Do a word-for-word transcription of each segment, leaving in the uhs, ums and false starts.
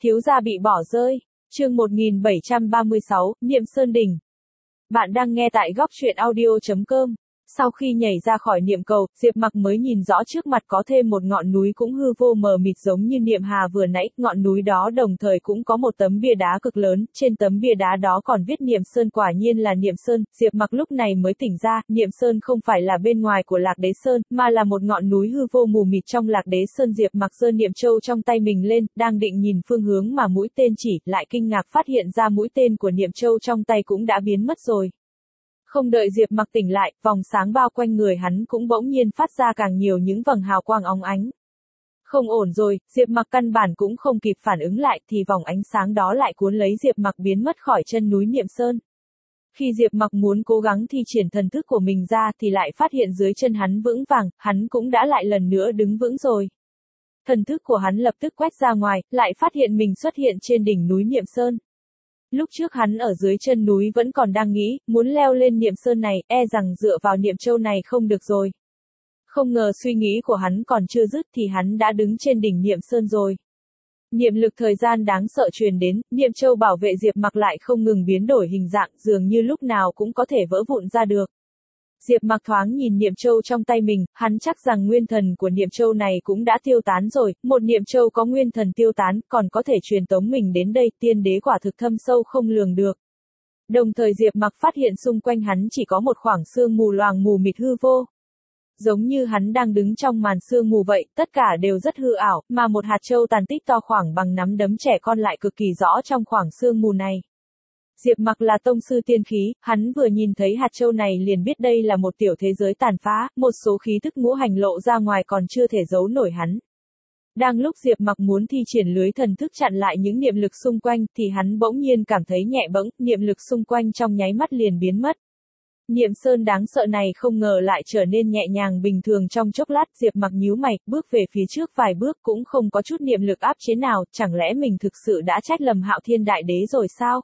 Thiếu gia bị bỏ rơi. Chương một nghìn bảy trăm ba mươi sáu, Niệm Sơn Đỉnh. Bạn đang nghe tại góc truyện audio chấm com. Sau khi nhảy ra khỏi niệm cầu, Diệp Mặc mới nhìn rõ trước mặt có thêm một ngọn núi cũng hư vô mờ mịt giống như Niệm Hà vừa nãy, ngọn núi đó đồng thời cũng có một tấm bia đá cực lớn, trên tấm bia đá đó còn viết Niệm Sơn, quả nhiên là Niệm Sơn. Diệp Mặc lúc này mới tỉnh ra, Niệm Sơn không phải là bên ngoài của Lạc Đế Sơn, mà là một ngọn núi hư vô mù mịt trong Lạc Đế Sơn. Diệp Mặc giơ niệm châu trong tay mình lên, đang định nhìn phương hướng mà mũi tên chỉ, lại kinh ngạc phát hiện ra mũi tên của niệm châu trong tay cũng đã biến mất rồi. Không đợi Diệp Mặc tỉnh lại, vòng sáng bao quanh người hắn cũng bỗng nhiên phát ra càng nhiều những vầng hào quang óng ánh. Không ổn rồi, Diệp Mặc căn bản cũng không kịp phản ứng lại thì vòng ánh sáng đó lại cuốn lấy Diệp Mặc biến mất khỏi chân núi Niệm Sơn. Khi Diệp Mặc muốn cố gắng thi triển thần thức của mình ra thì lại phát hiện dưới chân hắn vững vàng, hắn cũng đã lại lần nữa đứng vững rồi. Thần thức của hắn lập tức quét ra ngoài, lại phát hiện mình xuất hiện trên đỉnh núi Niệm Sơn. Lúc trước hắn ở dưới chân núi vẫn còn đang nghĩ, muốn leo lên Niệm Sơn này, e rằng dựa vào niệm châu này không được rồi. Không ngờ suy nghĩ của hắn còn chưa dứt thì hắn đã đứng trên đỉnh Niệm Sơn rồi. Niệm lực thời gian đáng sợ truyền đến, niệm châu bảo vệ Diệp Mặc lại không ngừng biến đổi hình dạng, dường như lúc nào cũng có thể vỡ vụn ra được. Diệp Mặc thoáng nhìn niệm châu trong tay mình, hắn chắc rằng nguyên thần của niệm châu này cũng đã tiêu tán rồi, một niệm châu có nguyên thần tiêu tán, còn có thể truyền tống mình đến đây, tiên đế quả thực thâm sâu không lường được. Đồng thời Diệp Mặc phát hiện xung quanh hắn chỉ có một khoảng sương mù loàng mù mịt hư vô. Giống như hắn đang đứng trong màn sương mù vậy, tất cả đều rất hư ảo, mà một hạt châu tàn tích to khoảng bằng nắm đấm trẻ con lại cực kỳ rõ trong khoảng sương mù này. Diệp Mặc là tông sư tiên khí, hắn vừa nhìn thấy hạt châu này liền biết đây là một tiểu thế giới tàn phá, một số khí tức ngũ hành lộ ra ngoài còn chưa thể giấu nổi hắn. Đang lúc Diệp Mặc muốn thi triển lưới thần thức chặn lại những niệm lực xung quanh thì hắn bỗng nhiên cảm thấy nhẹ bẫng, niệm lực xung quanh trong nháy mắt liền biến mất. Niệm Sơn đáng sợ này không ngờ lại trở nên nhẹ nhàng bình thường trong chốc lát. Diệp Mặc nhíu mày, bước về phía trước vài bước cũng không có chút niệm lực áp chế nào, chẳng lẽ mình thực sự đã trách lầm Hạo Thiên Đại Đế rồi sao?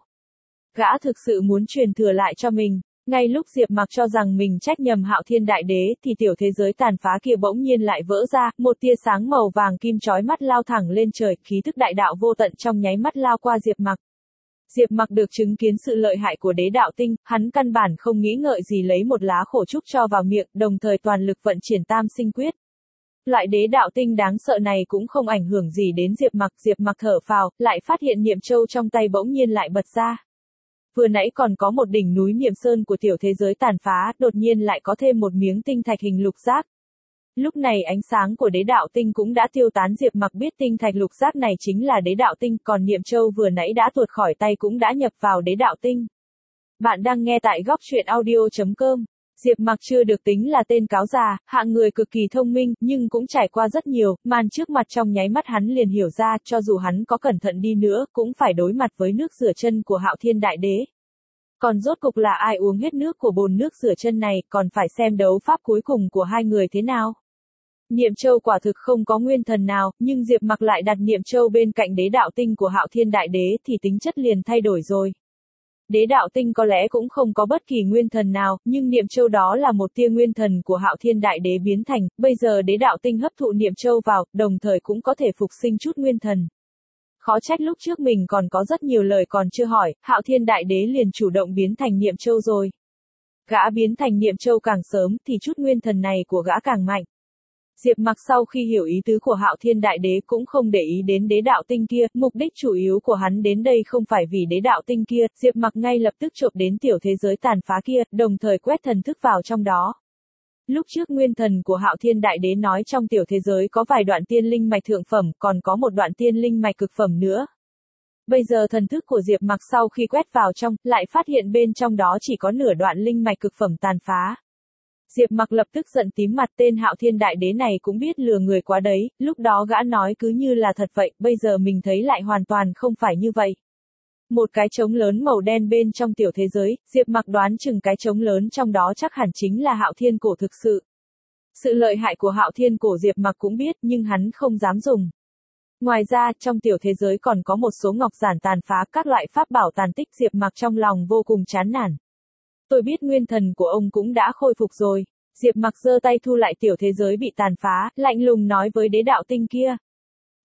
Gã thực sự muốn truyền thừa lại cho mình. Ngay lúc Diệp Mặc cho rằng mình trách nhầm Hạo Thiên Đại Đế thì tiểu thế giới tàn phá kia bỗng nhiên lại vỡ ra, một tia sáng màu vàng kim chói mắt lao thẳng lên trời, khí thức đại đạo vô tận trong nháy mắt lao qua Diệp Mặc. Diệp Mặc được chứng kiến sự lợi hại của đế đạo tinh, hắn căn bản không nghĩ ngợi gì lấy một lá khổ trúc cho vào miệng, đồng thời toàn lực vận triển tam sinh quyết. Loại đế đạo tinh đáng sợ này cũng không ảnh hưởng gì đến Diệp Mặc, Diệp Mặc thở phào, lại phát hiện niệm châu trong tay bỗng nhiên lại bật ra. Vừa nãy còn có một đỉnh núi Niệm Sơn của tiểu thế giới tàn phá, đột nhiên lại có thêm một miếng tinh thạch hình lục giác. Lúc này ánh sáng của đế đạo tinh cũng đã tiêu tán. Diệp Mặc biết tinh thạch lục giác này chính là đế đạo tinh, còn niệm châu vừa nãy đã tuột khỏi tay cũng đã nhập vào đế đạo tinh. Bạn đang nghe tại góc truyện audio chấm com. Diệp Mặc chưa được tính là tên cáo già, hạng người cực kỳ thông minh, nhưng cũng trải qua rất nhiều, màn trước mặt trong nháy mắt hắn liền hiểu ra, cho dù hắn có cẩn thận đi nữa, cũng phải đối mặt với nước rửa chân của Hạo Thiên Đại Đế. Còn rốt cục là ai uống hết nước của bồn nước rửa chân này, còn phải xem đấu pháp cuối cùng của hai người thế nào. Niệm châu quả thực không có nguyên thần nào, nhưng Diệp Mặc lại đặt niệm châu bên cạnh đế đạo tinh của Hạo Thiên Đại Đế thì tính chất liền thay đổi rồi. Đế đạo tinh có lẽ cũng không có bất kỳ nguyên thần nào, nhưng niệm châu đó là một tia nguyên thần của Hạo Thiên Đại Đế biến thành, bây giờ đế đạo tinh hấp thụ niệm châu vào, đồng thời cũng có thể phục sinh chút nguyên thần. Khó trách lúc trước mình còn có rất nhiều lời còn chưa hỏi, Hạo Thiên Đại Đế liền chủ động biến thành niệm châu rồi. Gã biến thành niệm châu càng sớm thì chút nguyên thần này của gã càng mạnh. Diệp Mặc sau khi hiểu ý tứ của Hạo Thiên Đại Đế cũng không để ý đến đế đạo tinh kia, mục đích chủ yếu của hắn đến đây không phải vì đế đạo tinh kia, Diệp Mặc ngay lập tức chộp đến tiểu thế giới tàn phá kia, đồng thời quét thần thức vào trong đó. Lúc trước nguyên thần của Hạo Thiên Đại Đế nói trong tiểu thế giới có vài đoạn tiên linh mạch thượng phẩm, còn có một đoạn tiên linh mạch cực phẩm nữa. Bây giờ thần thức của Diệp Mặc sau khi quét vào trong, lại phát hiện bên trong đó chỉ có nửa đoạn linh mạch cực phẩm tàn phá. Diệp Mặc lập tức giận tím mặt, tên Hạo Thiên Đại Đế này cũng biết lừa người quá đấy, lúc đó gã nói cứ như là thật vậy, bây giờ mình thấy lại hoàn toàn không phải như vậy. Một cái trống lớn màu đen bên trong tiểu thế giới, Diệp Mặc đoán chừng cái trống lớn trong đó chắc hẳn chính là Hạo Thiên cổ thực sự. Sự lợi hại của Hạo Thiên cổ Diệp Mặc cũng biết nhưng hắn không dám dùng. Ngoài ra, trong tiểu thế giới còn có một số ngọc giản tàn phá, các loại pháp bảo tàn tích, Diệp Mặc trong lòng vô cùng chán nản. Tôi biết nguyên thần của ông cũng đã khôi phục rồi. Diệp Mặc giơ tay thu lại tiểu thế giới bị tàn phá, lạnh lùng nói với đế đạo tinh kia.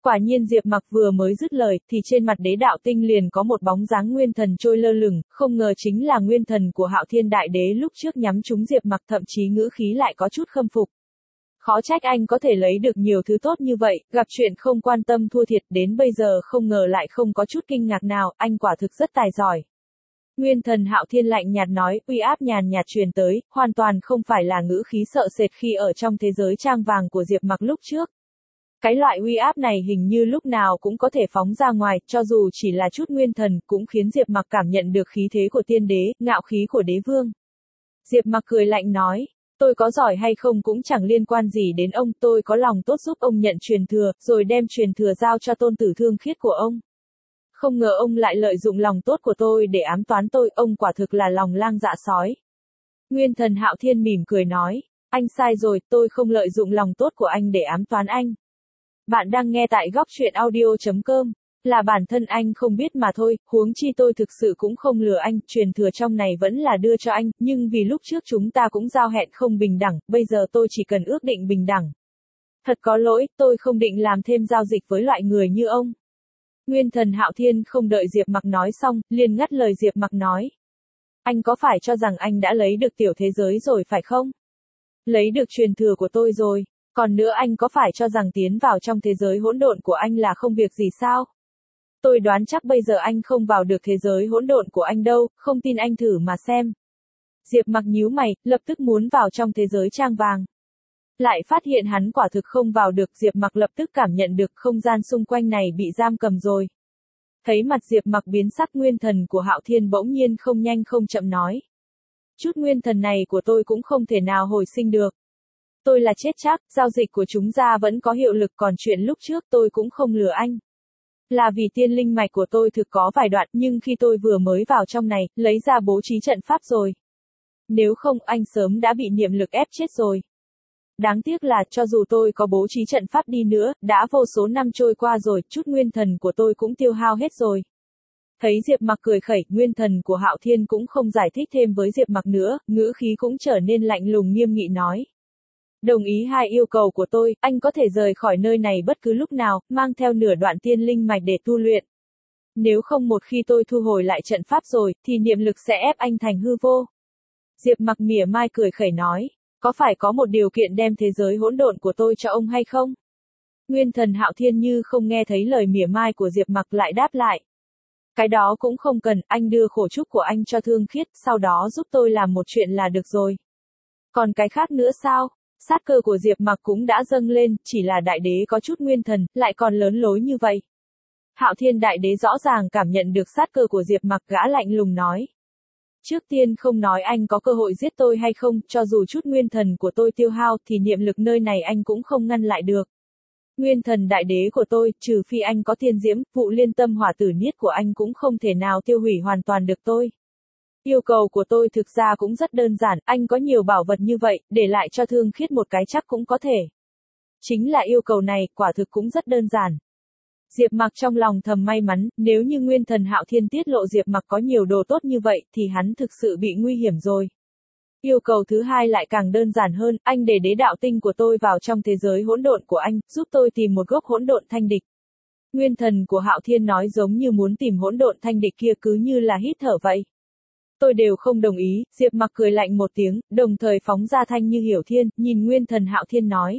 Quả nhiên Diệp Mặc vừa mới dứt lời, thì trên mặt đế đạo tinh liền có một bóng dáng nguyên thần trôi lơ lửng, không ngờ chính là nguyên thần của Hạo Thiên Đại Đế lúc trước nhắm trúng Diệp Mặc, thậm chí ngữ khí lại có chút khâm phục. Khó trách anh có thể lấy được nhiều thứ tốt như vậy, gặp chuyện không quan tâm thua thiệt, đến bây giờ không ngờ lại không có chút kinh ngạc nào, anh quả thực rất tài giỏi. Nguyên thần Hạo Thiên lạnh nhạt nói, uy áp nhàn nhạt truyền tới, hoàn toàn không phải là ngữ khí sợ sệt khi ở trong thế giới trang vàng của Diệp Mặc lúc trước. Cái loại uy áp này hình như lúc nào cũng có thể phóng ra ngoài, cho dù chỉ là chút nguyên thần, cũng khiến Diệp Mặc cảm nhận được khí thế của tiên đế, ngạo khí của đế vương. Diệp Mặc cười lạnh nói, tôi có giỏi hay không cũng chẳng liên quan gì đến ông, tôi có lòng tốt giúp ông nhận truyền thừa, rồi đem truyền thừa giao cho tôn tử Thương Khiết của ông. Không ngờ ông lại lợi dụng lòng tốt của tôi để ám toán tôi, ông quả thực là lòng lang dạ sói. Nguyên thần Hạo Thiên mỉm cười nói, anh sai rồi, tôi không lợi dụng lòng tốt của anh để ám toán anh. Bạn đang nghe tại góc truyện audio chấm com, là bản thân anh không biết mà thôi, huống chi tôi thực sự cũng không lừa anh, truyền thừa trong này vẫn là đưa cho anh, nhưng vì lúc trước chúng ta cũng giao hẹn không bình đẳng, bây giờ tôi chỉ cần ước định bình đẳng. Thật có lỗi, tôi không định làm thêm giao dịch với loại người như ông. Nguyên thần Hạo Thiên không đợi Diệp Mặc nói xong, liền ngắt lời Diệp Mặc nói. Anh có phải cho rằng anh đã lấy được tiểu thế giới rồi phải không? Lấy được truyền thừa của tôi rồi. Còn nữa anh có phải cho rằng tiến vào trong thế giới hỗn độn của anh là không việc gì sao? Tôi đoán chắc bây giờ anh không vào được thế giới hỗn độn của anh đâu, không tin anh thử mà xem. Diệp Mặc nhíu mày, lập tức muốn vào trong thế giới trang vàng. Lại phát hiện hắn quả thực không vào được, Diệp Mặc lập tức cảm nhận được không gian xung quanh này bị giam cầm rồi. Thấy mặt Diệp Mặc biến sắc, nguyên thần của Hạo Thiên bỗng nhiên không nhanh không chậm nói. Chút nguyên thần này của tôi cũng không thể nào hồi sinh được. Tôi là chết chắc, giao dịch của chúng ta vẫn có hiệu lực, còn chuyện lúc trước tôi cũng không lừa anh. Là vì tiên linh mạch của tôi thực có vài đoạn, nhưng khi tôi vừa mới vào trong này, lấy ra bố trí trận pháp rồi. Nếu không, anh sớm đã bị niệm lực ép chết rồi. Đáng tiếc là, cho dù tôi có bố trí trận pháp đi nữa, đã vô số năm trôi qua rồi, chút nguyên thần của tôi cũng tiêu hao hết rồi. Thấy Diệp Mặc cười khẩy, nguyên thần của Hạo Thiên cũng không giải thích thêm với Diệp Mặc nữa, ngữ khí cũng trở nên lạnh lùng nghiêm nghị nói. Đồng ý hai yêu cầu của tôi, anh có thể rời khỏi nơi này bất cứ lúc nào, mang theo nửa đoạn tiên linh mạch để tu luyện. Nếu không một khi tôi thu hồi lại trận pháp rồi, thì niệm lực sẽ ép anh thành hư vô. Diệp Mặc mỉa mai cười khẩy nói, có phải có một điều kiện đem thế giới hỗn độn của tôi cho ông hay không? Nguyên thần Hạo Thiên như không nghe thấy lời mỉa mai của Diệp Mặc lại đáp lại. Cái đó cũng không cần, anh đưa khổ trúc của anh cho Thương Khiết, sau đó giúp tôi làm một chuyện là được rồi. Còn cái khác nữa sao? Sát cơ của Diệp Mặc cũng đã dâng lên, chỉ là đại đế có chút nguyên thần, lại còn lớn lối như vậy. Hạo Thiên Đại Đế rõ ràng cảm nhận được sát cơ của Diệp Mặc, gã lạnh lùng nói. Trước tiên không nói anh có cơ hội giết tôi hay không, cho dù chút nguyên thần của tôi tiêu hao thì niệm lực nơi này anh cũng không ngăn lại được. Nguyên thần đại đế của tôi, trừ phi anh có tiên diễm, vụ liên tâm hỏa tử niết của anh cũng không thể nào tiêu hủy hoàn toàn được tôi. Yêu cầu của tôi thực ra cũng rất đơn giản, anh có nhiều bảo vật như vậy, để lại cho Thương Khiết một cái chắc cũng có thể. Chính là yêu cầu này, quả thực cũng rất đơn giản. Diệp Mặc trong lòng thầm may mắn, nếu như nguyên thần Hạo Thiên tiết lộ Diệp Mặc có nhiều đồ tốt như vậy, thì hắn thực sự bị nguy hiểm rồi. Yêu cầu thứ hai lại càng đơn giản hơn, anh để đế đạo tinh của tôi vào trong thế giới hỗn độn của anh, giúp tôi tìm một gốc hỗn độn thanh địch. Nguyên thần của Hạo Thiên nói giống như muốn tìm hỗn độn thanh địch kia cứ như là hít thở vậy. Tôi đều không đồng ý, Diệp Mặc cười lạnh một tiếng, đồng thời phóng ra thanh như hiểu thiên, nhìn nguyên thần Hạo Thiên nói.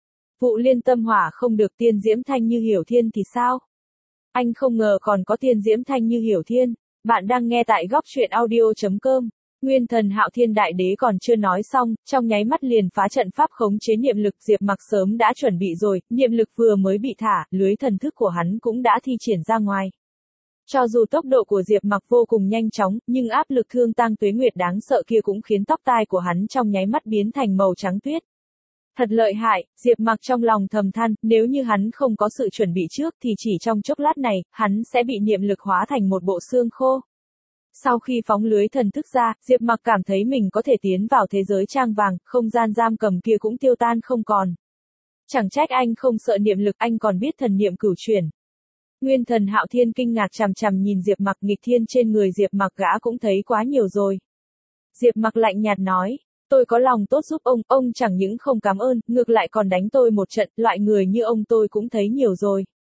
Vụ liên tâm hỏa không được tiên diễm thanh như hiểu thiên thì sao? Anh không ngờ còn có tiên diễm thanh như hiểu thiên. Bạn đang nghe tại góc truyện audio chấm com. Nguyên thần Hạo Thiên Đại Đế còn chưa nói xong, trong nháy mắt liền phá trận pháp khống chế niệm lực. Diệp Mặc sớm đã chuẩn bị rồi, niệm lực vừa mới bị thả, lưới thần thức của hắn cũng đã thi triển ra ngoài. Cho dù tốc độ của Diệp Mặc vô cùng nhanh chóng, nhưng áp lực thương tăng tuế nguyệt đáng sợ kia cũng khiến tóc tai của hắn trong nháy mắt biến thành màu trắng tuyết. Thật lợi hại, Diệp Mặc trong lòng thầm than, nếu như hắn không có sự chuẩn bị trước thì chỉ trong chốc lát này, hắn sẽ bị niệm lực hóa thành một bộ xương khô. Sau khi phóng lưới thần thức ra, Diệp Mặc cảm thấy mình có thể tiến vào thế giới trang vàng, không gian giam cầm kia cũng tiêu tan không còn. Chẳng trách anh không sợ niệm lực, anh còn biết thần niệm cửu chuyển. Nguyên thần Hạo Thiên kinh ngạc chằm chằm nhìn Diệp Mặc, nghịch thiên trên người Diệp Mặc gã cũng thấy quá nhiều rồi. Diệp Mặc lạnh nhạt nói, tôi có lòng tốt giúp ông, ông chẳng những không cảm ơn, ngược lại còn đánh tôi một trận, loại người như ông tôi cũng thấy nhiều rồi.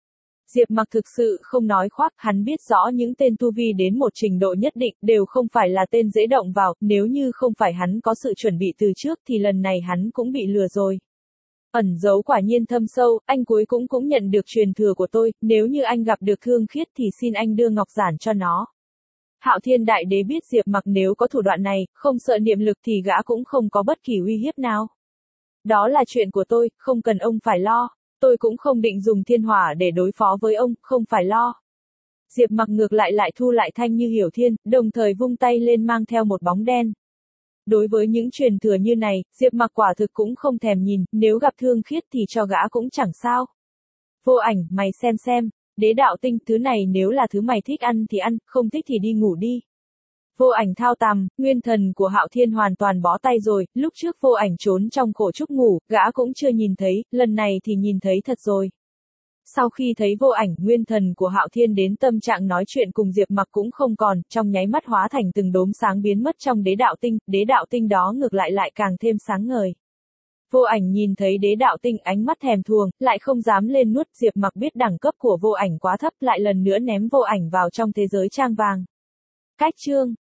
Diệp Mặc thực sự không nói khoác, hắn biết rõ những tên tu vi đến một trình độ nhất định đều không phải là tên dễ động vào, nếu như không phải hắn có sự chuẩn bị từ trước thì lần này hắn cũng bị lừa rồi. Ẩn giấu quả nhiên thâm sâu, anh cuối cũng cũng nhận được truyền thừa của tôi, nếu như anh gặp được Thương Khiết thì xin anh đưa ngọc giản cho nó. Hạo Thiên Đại Đế biết Diệp Mặc nếu có thủ đoạn này, không sợ niệm lực thì gã cũng không có bất kỳ uy hiếp nào. Đó là chuyện của tôi, không cần ông phải lo. Tôi cũng không định dùng thiên hỏa để đối phó với ông, không phải lo. Diệp Mặc ngược lại lại thu lại Thanh Như Hiểu Thiên, đồng thời vung tay lên mang theo một bóng đen. Đối với những truyền thừa như này, Diệp Mặc quả thực cũng không thèm nhìn, nếu gặp Thương Khiết thì cho gã cũng chẳng sao. Vô Ảnh, mày xem xem, đế đạo tinh, thứ này nếu là thứ mày thích ăn thì ăn, không thích thì đi ngủ đi. Vô Ảnh thao tằm, nguyên thần của Hạo Thiên hoàn toàn bó tay rồi, lúc trước Vô Ảnh trốn trong cổ trúc ngủ, gã cũng chưa nhìn thấy, lần này thì nhìn thấy thật rồi. Sau khi thấy Vô Ảnh, nguyên thần của Hạo Thiên đến tâm trạng nói chuyện cùng Diệp Mặc cũng không còn, trong nháy mắt hóa thành từng đốm sáng biến mất trong đế đạo tinh, đế đạo tinh đó ngược lại lại càng thêm sáng ngời. Vô Ảnh nhìn thấy đế đạo tinh ánh mắt thèm thuồng, lại không dám lên nuốt, Diệp Mặc biết đẳng cấp của Vô Ảnh quá thấp, lại lần nữa ném Vô Ảnh vào trong thế giới trang vàng. Cách chương